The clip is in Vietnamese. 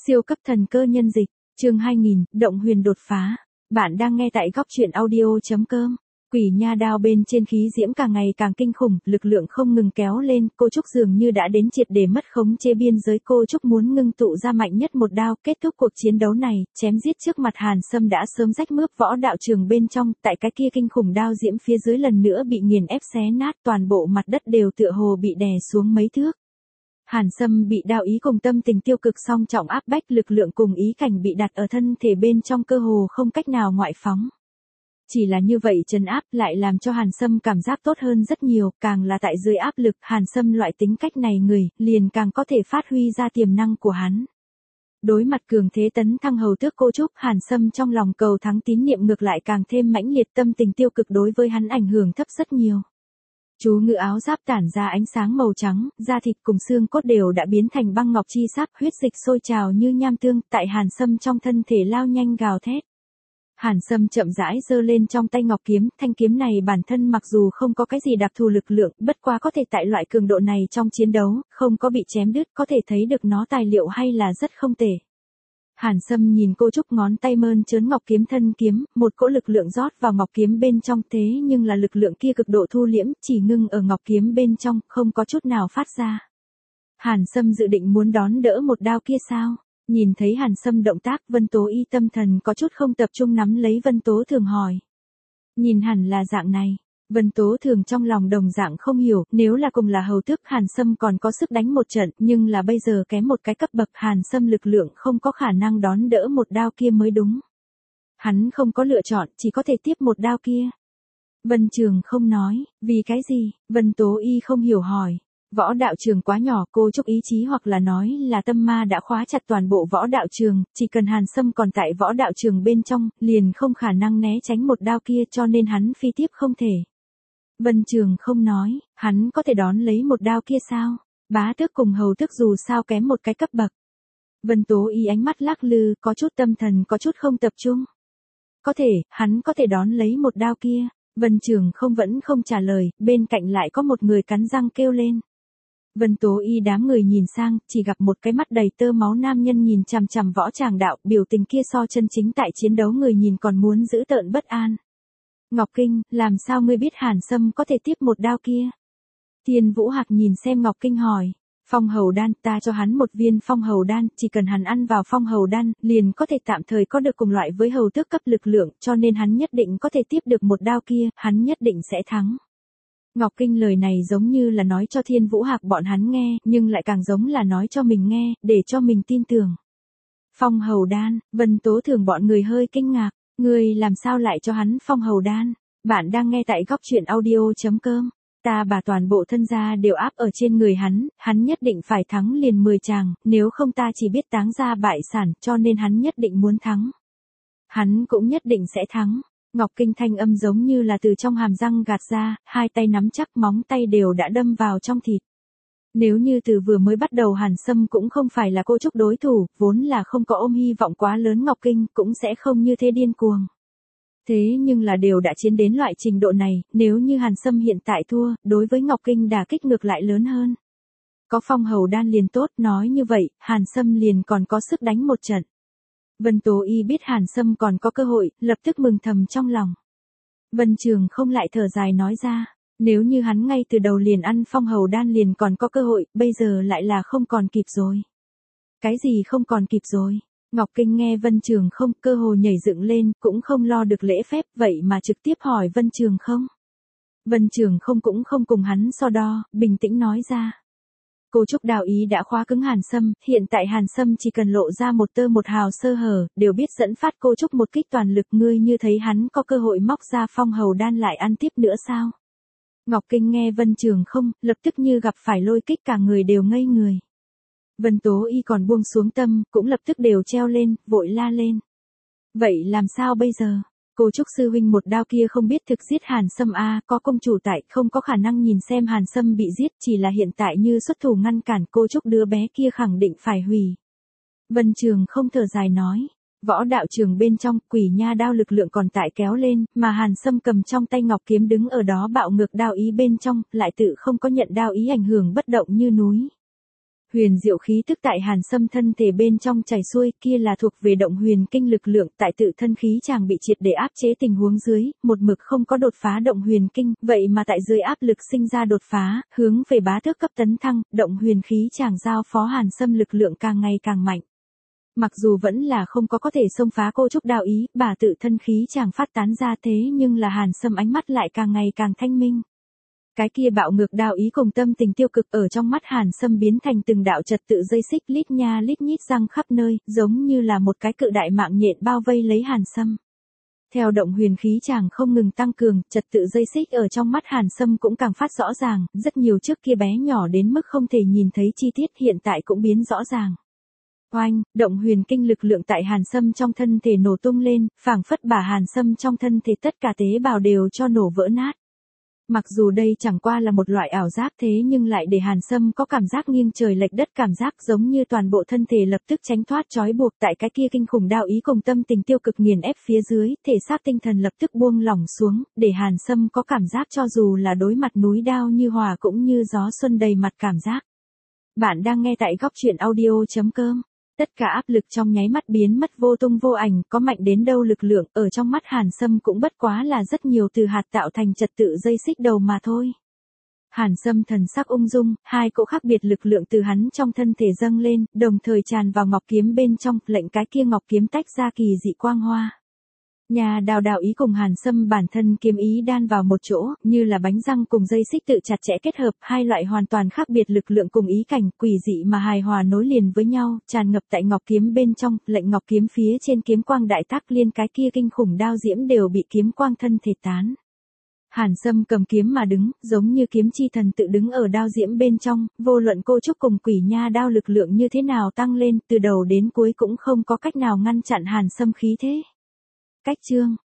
Siêu cấp thần cơ nhân dịch, chương 2000, động huyền đột phá. Bạn đang nghe tại góc truyện audio.com. Quỷ nha đao bên trên khí diễm càng ngày càng kinh khủng, lực lượng không ngừng kéo lên, cô Trúc dường như đã đến triệt để mất khống chế biên giới. Cô Trúc muốn ngưng tụ ra mạnh nhất một đao, kết thúc cuộc chiến đấu này, chém giết trước mặt Hàn Sâm đã sớm rách mướp võ đạo trường bên trong, tại cái kia kinh khủng đao diễm phía dưới lần nữa bị nghiền ép xé nát, toàn bộ mặt đất đều tựa hồ bị đè xuống mấy thước. Hàn Sâm bị đao ý cùng tâm tình tiêu cực song trọng áp bách, lực lượng cùng ý cảnh bị đặt ở thân thể bên trong cơ hồ không cách nào ngoại phóng. Chỉ là như vậy trấn áp lại làm cho Hàn Sâm cảm giác tốt hơn rất nhiều, càng là tại dưới áp lực, Hàn Sâm loại tính cách này người, liền càng có thể phát huy ra tiềm năng của hắn. Đối mặt cường thế tấn thăng hầu tước cô Trúc, Hàn Sâm trong lòng cầu thắng tín niệm ngược lại càng thêm mãnh liệt, tâm tình tiêu cực đối với hắn ảnh hưởng thấp rất nhiều. Chú ngự áo giáp tản ra ánh sáng màu trắng, da thịt cùng xương cốt đều đã biến thành băng ngọc chi sáp, huyết dịch sôi trào như nham tương, tại Hàn Sâm trong thân thể lao nhanh gào thét. Hàn Sâm chậm rãi giơ lên trong tay ngọc kiếm, thanh kiếm này bản thân mặc dù không có cái gì đặc thù lực lượng, bất quá có thể tại loại cường độ này trong chiến đấu, không có bị chém đứt, có thể thấy được nó tài liệu hay là rất không tệ. Hàn Sâm nhìn cô Trúc ngón tay mơn trớn ngọc kiếm thân kiếm, một cỗ lực lượng rót vào ngọc kiếm bên trong, thế nhưng là lực lượng kia cực độ thu liễm, chỉ ngưng ở ngọc kiếm bên trong, không có chút nào phát ra. Hàn Sâm dự định muốn đón đỡ một đao kia sao? Nhìn thấy Hàn Sâm động tác, Vân Tố Y tâm thần có chút không tập trung nắm lấy Vân Tố Thường hỏi. Nhìn hẳn là dạng này. Vân Tố Thường trong lòng đồng dạng không hiểu, nếu là cùng là hầu tước Hàn Sâm còn có sức đánh một trận, nhưng là bây giờ kém một cái cấp bậc, Hàn Sâm lực lượng không có khả năng đón đỡ một đao kia mới đúng. Hắn không có lựa chọn, chỉ có thể tiếp một đao kia. Vân Trường không nói, vì cái gì? Vân Tố Y không hiểu hỏi. Võ đạo trường quá nhỏ, cô Trúc ý chí hoặc là nói là tâm ma đã khóa chặt toàn bộ võ đạo trường, chỉ cần Hàn Sâm còn tại võ đạo trường bên trong, liền không khả năng né tránh một đao kia, cho nên hắn phi tiếp không thể. Vân Trường không nói, hắn có thể đón lấy một đao kia sao? Bá tước cùng hầu tước dù sao kém một cái cấp bậc. Vân Tố Y ánh mắt lắc lư, có chút tâm thần có chút không tập trung. Có thể, hắn có thể đón lấy một đao kia. Vân Trường không vẫn không trả lời, bên cạnh lại có một người cắn răng kêu lên. Vân Tố Y đám người nhìn sang, chỉ gặp một cái mắt đầy tơ máu nam nhân nhìn chằm chằm võ tràng đạo, biểu tình kia so chân chính tại chiến đấu người nhìn còn muốn giữ tợn bất an. Ngọc Kinh, làm sao ngươi biết Hàn Sâm có thể tiếp một đao kia? Thiên Vũ Hạc nhìn xem Ngọc Kinh hỏi. Phong hầu đan, ta cho hắn một viên phong hầu đan, chỉ cần hắn ăn vào phong hầu đan, liền có thể tạm thời có được cùng loại với hầu tước cấp lực lượng, cho nên hắn nhất định có thể tiếp được một đao kia, hắn nhất định sẽ thắng. Ngọc Kinh lời này giống như là nói cho Thiên Vũ Hạc bọn hắn nghe, nhưng lại càng giống là nói cho mình nghe, để cho mình tin tưởng. Phong hầu đan, Vân Tố Thường bọn người hơi kinh ngạc, người làm sao lại cho hắn phong hầu đan? Bạn đang nghe tại góc truyện audio.com. Ta bà toàn bộ thân gia đều áp ở trên người hắn nhất định phải thắng liền 10 tràng, nếu không ta chỉ biết táng gia bại sản, cho nên hắn nhất định muốn thắng. Hắn cũng nhất định sẽ thắng. Ngọc Kinh thanh âm giống như là từ trong hàm răng gạt ra, hai tay nắm chắc, móng tay đều đã đâm vào trong thịt. Nếu như từ vừa mới bắt đầu Hàn Sâm cũng không phải là cô Trúc đối thủ, vốn là không có ôm hy vọng quá lớn, Ngọc Kinh cũng sẽ không như thế điên cuồng. Thế nhưng là đều đã chiến đến loại trình độ này, nếu như Hàn Sâm hiện tại thua, đối với Ngọc Kinh đả kích ngược lại lớn hơn. Có phong hầu đan liền tốt, nói như vậy, Hàn Sâm liền còn có sức đánh một trận. Vân Tố Y biết Hàn Sâm còn có cơ hội, lập tức mừng thầm trong lòng. Vân Trường không lại thở dài nói ra, nếu như hắn ngay từ đầu liền ăn phong hầu đan liền còn có cơ hội, bây giờ lại là không còn kịp rồi. Cái gì không còn kịp rồi? Ngọc Kinh nghe Vân Trường không, cơ hồ nhảy dựng lên, cũng không lo được lễ phép, vậy mà trực tiếp hỏi Vân Trường không. Vân Trường không cũng không cùng hắn so đo, bình tĩnh nói ra. Cô Trúc đào ý đã khóa cứng Hàn Sâm, hiện tại Hàn Sâm chỉ cần lộ ra một tơ một hào sơ hở, đều biết dẫn phát cô Trúc một kích toàn lực, ngươi như thấy hắn có cơ hội móc ra phong hầu đan lại ăn tiếp nữa sao? Ngọc Kinh nghe Vân Trường không, lập tức như gặp phải lôi kích, cả người đều ngây người. Vân Tố Y còn buông xuống tâm, cũng lập tức đều treo lên, vội la lên. Vậy làm sao bây giờ? Cô Trúc sư huynh một đao kia không biết thực giết Hàn Sâm a, có công chủ tại, không có khả năng nhìn xem Hàn Sâm bị giết, chỉ là hiện tại như xuất thủ ngăn cản cô Trúc đứa bé kia khẳng định phải hủy. Vân Trường không thở dài nói, võ đạo trường bên trong, quỷ nha đao lực lượng còn tại kéo lên, mà Hàn Sâm cầm trong tay ngọc kiếm đứng ở đó bạo ngược đao ý bên trong, lại tự không có nhận đao ý ảnh hưởng bất động như núi. Huyền diệu khí tức tại Hàn Sâm thân thể bên trong chảy xuôi, kia là thuộc về động huyền kinh lực lượng, tại tự thân khí chàng bị triệt để áp chế tình huống dưới, một mực không có đột phá động huyền kinh, vậy mà tại dưới áp lực sinh ra đột phá, hướng về bá tước cấp tấn thăng, động huyền khí chàng giao phó Hàn Sâm lực lượng càng ngày càng mạnh. Mặc dù vẫn là không có thể xông phá cô trúc đao ý, bà tự thân khí chàng phát tán ra thế nhưng là Hàn Sâm ánh mắt lại càng ngày càng thanh minh. Cái kia bạo ngược đao ý cùng tâm tình tiêu cực ở trong mắt Hàn Sâm biến thành từng đạo trật tự dây xích lít nha lít nhít răng khắp nơi, giống như là một cái cự đại mạng nhện bao vây lấy Hàn Sâm. Theo động huyền khí chàng không ngừng tăng cường, trật tự dây xích ở trong mắt Hàn Sâm cũng càng phát rõ ràng, rất nhiều trước kia bé nhỏ đến mức không thể nhìn thấy chi tiết hiện tại cũng biến rõ ràng. Oanh, động huyền kinh lực lượng tại Hàn Sâm trong thân thể nổ tung lên, phảng phất bà Hàn Sâm trong thân thể tất cả tế bào đều cho nổ vỡ nát. Mặc dù đây chẳng qua là một loại ảo giác thế nhưng lại để Hàn Sâm có cảm giác nghiêng trời lệch đất, cảm giác giống như toàn bộ thân thể lập tức tránh thoát trói buộc tại cái kia kinh khủng đao ý cùng tâm tình tiêu cực nghiền ép phía dưới, thể xác tinh thần lập tức buông lỏng xuống, để Hàn Sâm có cảm giác cho dù là đối mặt núi đao như hòa cũng như gió xuân đầy mặt cảm giác. Bạn đang nghe tại góc truyện audio.com. Tất cả áp lực trong nháy mắt biến mất vô tung vô ảnh, có mạnh đến đâu lực lượng ở trong mắt Hàn Sâm cũng bất quá là rất nhiều từ hạt tạo thành trật tự dây xích đầu mà thôi. Hàn Sâm thần sắc ung dung, hai cỗ khác biệt lực lượng từ hắn trong thân thể dâng lên, đồng thời tràn vào ngọc kiếm bên trong, lệnh cái kia ngọc kiếm tách ra kỳ dị quang hoa. Nhà đào đạo ý cùng Hàn Sâm bản thân kiếm ý đan vào một chỗ, như là bánh răng cùng dây xích tự chặt chẽ kết hợp, hai loại hoàn toàn khác biệt lực lượng cùng ý cảnh quỷ dị mà hài hòa nối liền với nhau, tràn ngập tại ngọc kiếm bên trong, lệnh ngọc kiếm phía trên kiếm quang đại tác liên cái kia kinh khủng đao diễm đều bị kiếm quang thân thể tán. Hàn Sâm cầm kiếm mà đứng, giống như kiếm chi thần tự đứng ở đao diễm bên trong, vô luận cô trúc cùng quỷ nha đao lực lượng như thế nào tăng lên, từ đầu đến cuối cũng không có cách nào ngăn chặn Hàn Sâm khí thế. Cách chương